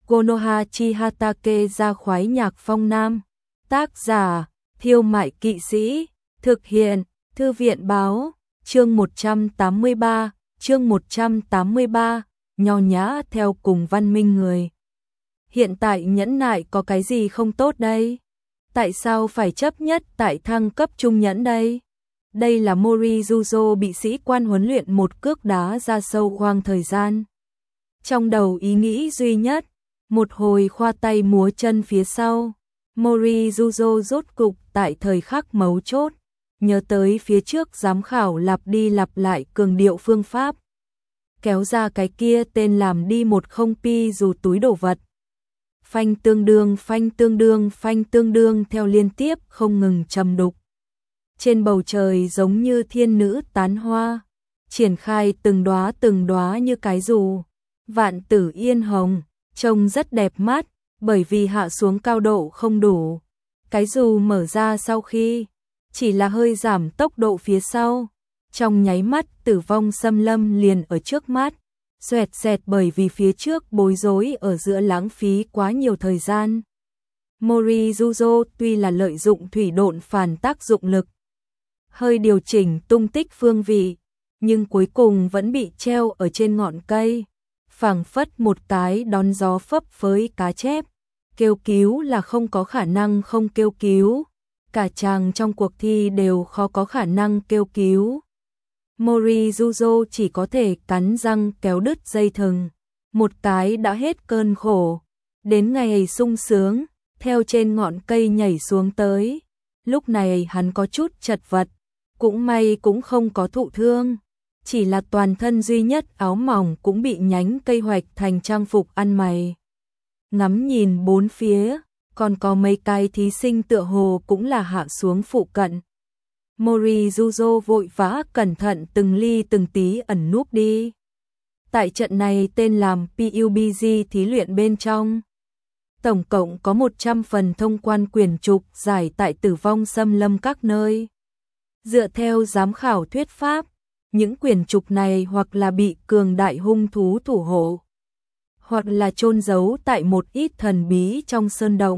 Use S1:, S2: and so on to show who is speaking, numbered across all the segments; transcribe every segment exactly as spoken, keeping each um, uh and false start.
S1: Konoha Chihatake ra khoái nhạc phong nam. Tác giả, Thiêu Mại Kỵ Sĩ. Thực hiện, Thư viện Báo. Chương một trăm tám mươi ba, chương một trăm tám mươi ba, nho nhã theo cùng văn minh người. Hiện tại nhẫn nại có cái gì không tốt đây? Tại sao phải chấp nhất tại thăng cấp trung nhẫn đây? Đây là Morijuzo bị sĩ quan huấn luyện một cước đá ra sâu hoang thời gian. Trong đầu ý nghĩ duy nhất, một hồi khoa tay múa chân phía sau, Morijuzo rốt cục tại thời khắc mấu chốt, nhớ tới phía trước giám khảo lặp đi lặp lại cường điệu phương pháp. Kéo ra cái kia tên làm đi một không pi dù túi đồ vật. Phanh tương đương, phanh tương đương, phanh tương đương theo liên tiếp không ngừng trầm đục. Trên bầu trời giống như thiên nữ tán hoa, triển khai từng đóa từng đóa như cái dù, vạn tử yên hồng, trông rất đẹp mắt, bởi vì hạ xuống cao độ không đủ. Cái dù mở ra sau khi, chỉ là hơi giảm tốc độ phía sau, trong nháy mắt tử vong xâm lâm liền ở trước mắt, xoẹt xẹt bởi vì phía trước bối rối ở giữa lãng phí quá nhiều thời gian. Morijuzo tuy là lợi dụng thủy độn phản tác dụng lực, hơi điều chỉnh tung tích phương vị, nhưng cuối cùng vẫn bị treo ở trên ngọn cây, phảng phất một cái đón gió phấp phới cá chép, kêu cứu là không có khả năng không kêu cứu, cả chàng trong cuộc thi đều khó có khả năng kêu cứu. Morijuzo chỉ có thể cắn răng kéo đứt dây thừng, một cái đã hết cơn khổ, đến ngày sung sướng, theo trên ngọn cây nhảy xuống tới. Lúc này hắn có chút chật vật, cũng may cũng không có thụ thương, chỉ là toàn thân duy nhất áo mỏng cũng bị nhánh cây hoạch thành trang phục ăn mày. Ngắm nhìn bốn phía, còn có mấy cái thí sinh tựa hồ cũng là hạ xuống phụ cận. Morijuzo vội vã cẩn thận từng ly từng tí ẩn núp đi. Tại trận này tên làm pê u bê giê thí luyện bên trong, tổng cộng có một trăm phần thông quan quyển trục giải tại tử vong xâm lâm các nơi. Dựa theo giám khảo thuyết pháp, những quyển trục này hoặc là bị cường đại hung thú thủ hộ, hoặc là chôn giấu tại một ít thần bí trong sơn động.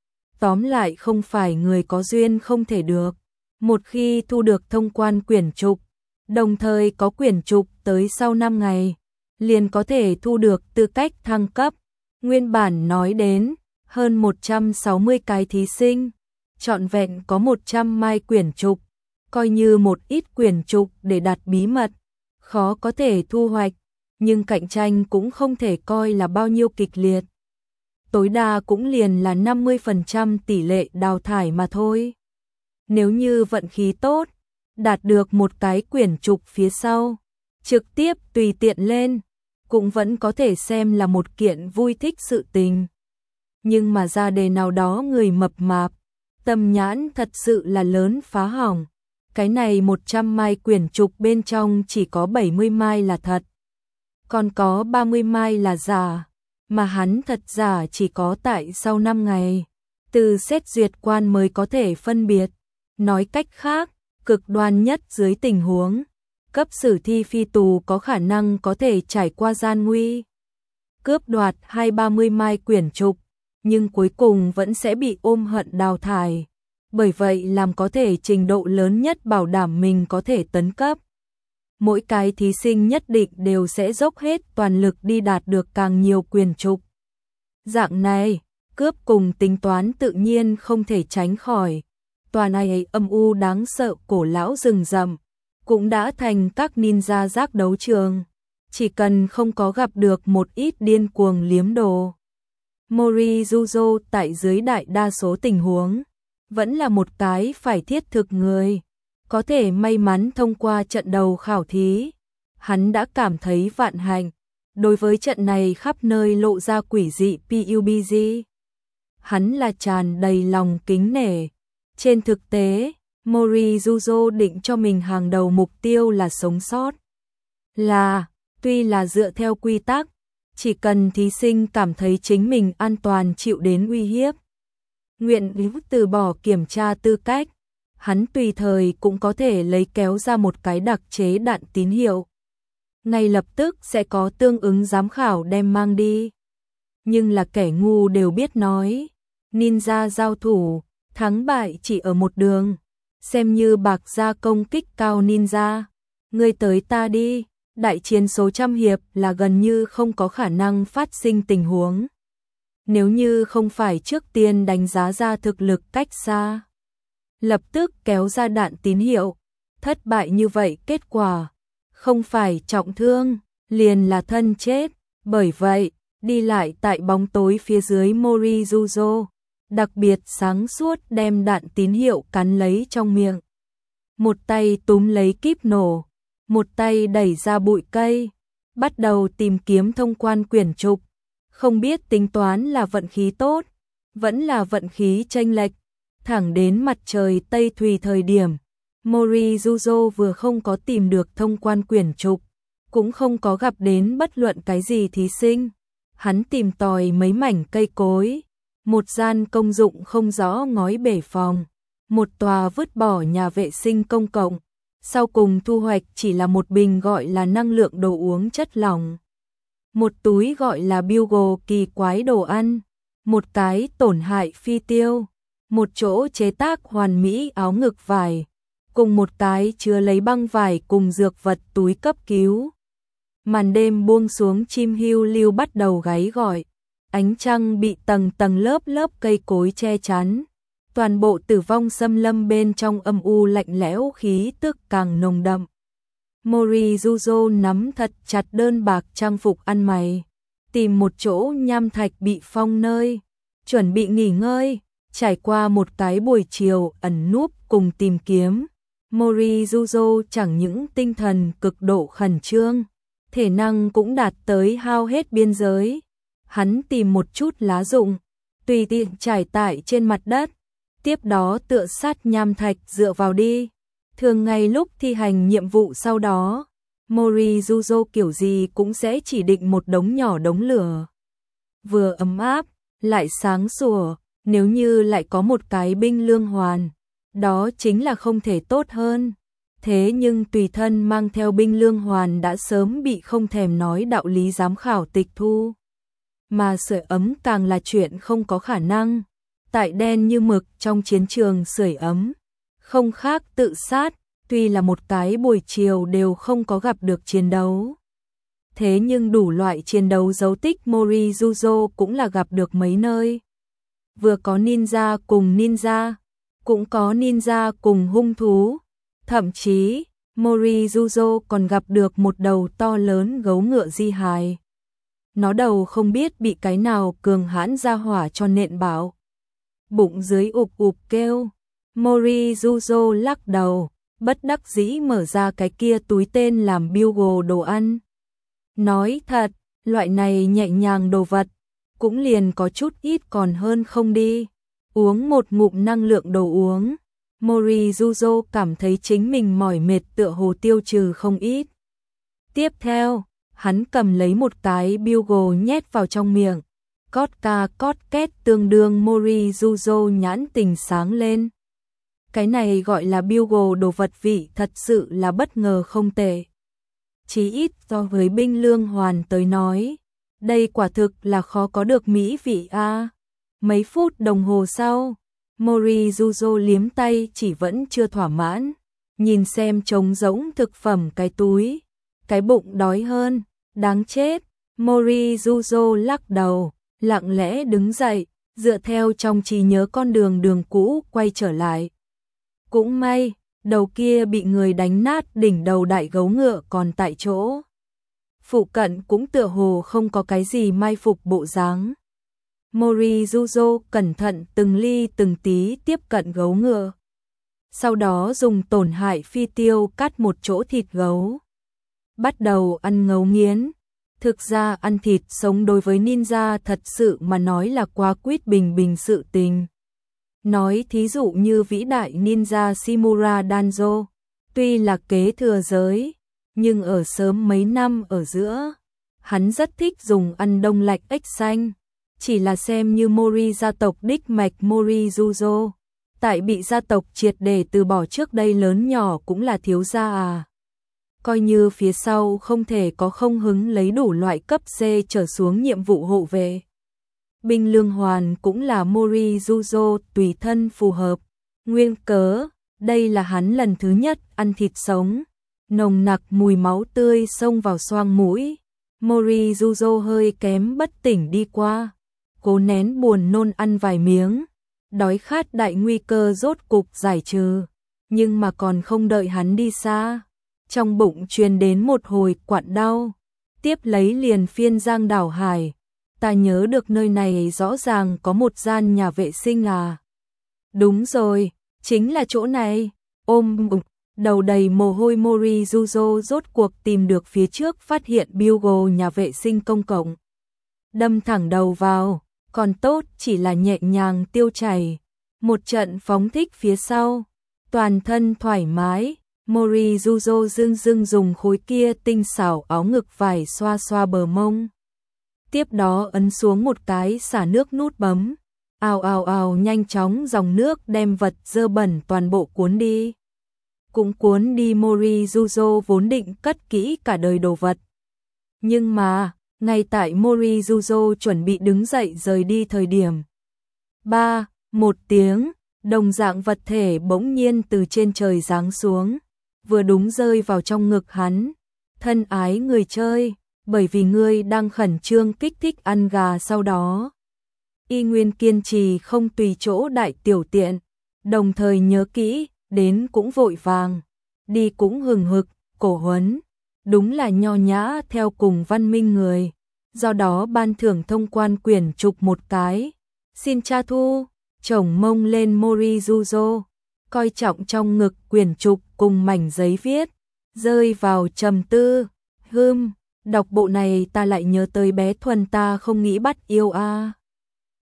S1: Tóm lại không phải người có duyên không thể được. Một khi thu được thông quan quyển trục, đồng thời có quyển trục tới sau năm ngày, liền có thể thu được tư cách thăng cấp. Nguyên bản nói đến, hơn một trăm sáu mươi cái thí sinh, trọn vẹn có một trăm mai quyển trục, coi như một ít quyển trục để đặt bí mật, khó có thể thu hoạch, nhưng cạnh tranh cũng không thể coi là bao nhiêu kịch liệt. Tối đa cũng liền là năm mươi phần trăm tỷ lệ đào thải mà thôi. Nếu như vận khí tốt, đạt được một cái quyển trục phía sau, trực tiếp tùy tiện lên, cũng vẫn có thể xem là một kiện vui thích sự tình. Nhưng mà ra đề nào đó người mập mạp, tâm nhãn thật sự là lớn phá hỏng. Cái này một trăm mai quyển trục bên trong chỉ có bảy mươi mai là thật, còn có ba mươi mai là giả, mà hắn thật giả chỉ có tại sau năm ngày, từ xét duyệt quan mới có thể phân biệt. Nói cách khác, cực đoan nhất dưới tình huống, cấp sử thi phi tù có khả năng có thể trải qua gian nguy, cướp đoạt hai ba mươi mai quyển trục, nhưng cuối cùng vẫn sẽ bị ôm hận đào thải. Bởi vậy làm có thể trình độ lớn nhất bảo đảm mình có thể tấn cấp. Mỗi cái thí sinh nhất định đều sẽ dốc hết toàn lực đi đạt được càng nhiều quyển trục. Dạng này, cướp cùng tính toán tự nhiên không thể tránh khỏi. Tòa này âm u đáng sợ cổ lão rừng rậm, cũng đã thành các ninja giác đấu trường. Chỉ cần không có gặp được một ít điên cuồng liếm đồ. Morijuzo tại dưới đại đa số tình huống, vẫn là một cái phải thiết thực người, có thể may mắn thông qua trận đầu khảo thí. Hắn đã cảm thấy vạn hạnh, đối với trận này khắp nơi lộ ra quỷ dị pê u bê giê. Hắn là tràn đầy lòng kính nể. Trên thực tế, Morijuzo định cho mình hàng đầu mục tiêu là sống sót. Là, tuy là dựa theo quy tắc, chỉ cần thí sinh cảm thấy chính mình an toàn chịu đến uy hiếp, nguyện ý từ bỏ kiểm tra tư cách, hắn tùy thời cũng có thể lấy kéo ra một cái đặc chế đạn tín hiệu. Ngay lập tức sẽ có tương ứng giám khảo đem mang đi. nhưng là kẻ ngu đều biết nói. Ninja giao thủ, thắng bại chỉ ở một đường, xem như bạc gia công kích cao ninja. Ngươi tới ta đi, đại chiến số trăm hiệp là gần như không có khả năng phát sinh tình huống. Nếu như không phải trước tiên đánh giá ra thực lực cách xa, lập tức kéo ra đạn tín hiệu, thất bại như vậy kết quả, không phải trọng thương, liền là thân chết. Bởi vậy, đi lại tại bóng tối phía dưới Morizuzo, đặc biệt sáng suốt đem đạn tín hiệu cắn lấy trong miệng. Một tay túm lấy kíp nổ, một tay đẩy ra bụi cây, bắt đầu tìm kiếm thông quan quyển trục. Không biết tính toán là vận khí tốt, vẫn là vận khí chênh lệch. Thẳng đến mặt trời tây thùy thời điểm, Morizuzo vừa không có tìm được thông quan quyển trục, cũng không có gặp đến bất luận cái gì thí sinh. Hắn tìm tòi mấy mảnh cây cối, một gian công dụng không rõ ngói bể phòng, một tòa vứt bỏ nhà vệ sinh công cộng, sau cùng thu hoạch chỉ là một bình gọi là năng lượng đồ uống chất lỏng, một túi gọi là Bugle kỳ quái đồ ăn, một cái tổn hại phi tiêu, một chỗ chế tác hoàn mỹ áo ngực vải, cùng một cái chứa lấy băng vải cùng dược vật túi cấp cứu. Màn đêm buông xuống, chim hưu lưu bắt đầu gáy gọi, ánh trăng bị tầng tầng lớp lớp cây cối che chắn, toàn bộ tử vong xâm lâm bên trong âm u lạnh lẽo, khí tức càng nồng đậm. Morizuzo nắm thật chặt đơn bạc trang phục ăn mày, tìm một chỗ nham thạch bị phong nơi, chuẩn bị nghỉ ngơi. Trải qua một cái buổi chiều ẩn núp cùng tìm kiếm, Morizuzo chẳng những tinh thần cực độ khẩn trương, thể năng cũng đạt tới hao hết biên giới. Hắn tìm một chút lá rụng, tùy tiện trải tại trên mặt đất, tiếp đó tựa sát nham thạch dựa vào đi. Thường ngày lúc thi hành nhiệm vụ sau đó, Morizuzo kiểu gì cũng sẽ chỉ định một đống nhỏ đống lửa. Vừa ấm áp, lại sáng sủa, nếu như lại có một cái binh lương hoàn, đó chính là không thể tốt hơn. Thế nhưng tùy thân mang theo binh lương hoàn đã sớm bị không thèm nói đạo lý giám khảo tịch thu. Mà sưởi ấm càng là chuyện không có khả năng. Tại đen như mực trong chiến trường sưởi ấm, không khác tự sát, tuy là một cái buổi chiều đều không có gặp được chiến đấu. Thế nhưng đủ loại chiến đấu dấu tích Morizuzo cũng là gặp được mấy nơi. Vừa có ninja cùng ninja, cũng có ninja cùng hung thú. Thậm chí, Morizuzo còn gặp được một đầu to lớn gấu ngựa di hài. Nó đầu không biết bị cái nào cường hãn ra hỏa cho nện bảo. Bụng dưới ụp ụp kêu. Morizuzo lắc đầu, bất đắc dĩ mở ra cái kia túi tên làm Bugle đồ ăn. Nói thật, loại này nhẹ nhàng đồ vật, cũng liền có chút ít còn hơn không đi. Uống một ngụm năng lượng đồ uống, Morizuzo cảm thấy chính mình mỏi mệt tựa hồ tiêu trừ không ít. Tiếp theo, hắn cầm lấy một cái Bugle nhét vào trong miệng. Cót ca cót két tương đương. Morizuzo nhãn tình sáng lên. Cái này gọi là Bugle đồ vật vị thật sự là bất ngờ không tệ. Chí ít so với binh lương hoàn tới nói, đây quả thực là khó có được mỹ vị a. À. Mấy phút đồng hồ sau, Morizuzo liếm tay chỉ vẫn chưa thỏa mãn, nhìn xem trống rỗng thực phẩm cái túi, cái bụng đói hơn, đáng chết. Morizuzo lắc đầu, lặng lẽ đứng dậy, dựa theo trong trí nhớ con đường đường cũ quay trở lại. Cũng may, đầu kia bị người đánh nát đỉnh đầu đại gấu ngựa còn tại chỗ. Phụ cận cũng tựa hồ không có cái gì mai phục bộ dáng. Morizuzo cẩn thận từng ly từng tí tiếp cận gấu ngựa. Sau đó dùng tổn hại phi tiêu cắt một chỗ thịt gấu. Bắt đầu ăn ngấu nghiến. Thực ra ăn thịt sống đối với ninja thật sự mà nói là quá quýt bình bình sự tình. Nói thí dụ như vĩ đại ninja Shimura Danzo, tuy là kế thừa giới, nhưng ở sớm mấy năm ở giữa, hắn rất thích dùng ăn đông lạnh ếch xanh, chỉ là xem như Mori gia tộc đích mạch Morizuzo, tại bị gia tộc triệt để từ bỏ trước đây lớn nhỏ cũng là thiếu gia à. Coi như phía sau không thể có không hứng lấy đủ loại cấp C trở xuống nhiệm vụ hộ vệ. Binh lương hoàn cũng là Morijuzo tùy thân phù hợp. Nguyên cớ, đây là hắn lần thứ nhất ăn thịt sống. Nồng nặc mùi máu tươi xông vào xoang mũi. Morijuzo hơi kém bất tỉnh đi qua. Cố nén buồn nôn ăn vài miếng. Đói khát đại nguy cơ rốt cục giải trừ. Nhưng mà còn không đợi hắn đi xa. Trong bụng truyền đến một hồi quặn đau. Tiếp lấy liền phiên giang đảo hải. Ta nhớ được nơi này rõ ràng có một gian nhà vệ sinh à. Đúng rồi, chính là chỗ này. Ôm bụng, đầu đầy mồ hôi Morijuzo rốt cuộc tìm được phía trước phát hiện Bugle nhà vệ sinh công cộng. Đâm thẳng đầu vào, còn tốt chỉ là nhẹ nhàng tiêu chảy. Một trận phóng thích phía sau, toàn thân thoải mái. Morijuzo dưng dưng dùng khối kia tinh xảo áo ngực vải xoa xoa bờ mông. Tiếp đó ấn xuống một cái xả nước nút bấm. Ào ào ào nhanh chóng dòng nước đem vật dơ bẩn toàn bộ cuốn đi. Cũng cuốn đi Morijuzo vốn định cất kỹ cả đời đồ vật. Nhưng mà, ngay tại Morijuzo chuẩn bị đứng dậy rời đi thời điểm. Ba, một tiếng, đồng dạng vật thể bỗng nhiên từ trên trời giáng xuống. Vừa đúng rơi vào trong ngực hắn. Thân ái người chơi, bởi vì ngươi đang khẩn trương kích thích ăn gà sau đó. Y nguyên kiên trì không tùy chỗ đại tiểu tiện, đồng thời nhớ kỹ, đến cũng vội vàng, đi cũng hừng hực, cổ huấn. Đúng là nho nhã theo cùng văn minh người. Do đó ban thưởng thông quan quyển trục một cái. Xin cha thu, chồng mông lên Morijuzo. Coi trọng trong ngực quyển trục cùng mảnh giấy viết, rơi vào trầm tư. Hừm, đọc bộ này ta lại nhớ tới bé Thuần ta không nghĩ bắt yêu a. À.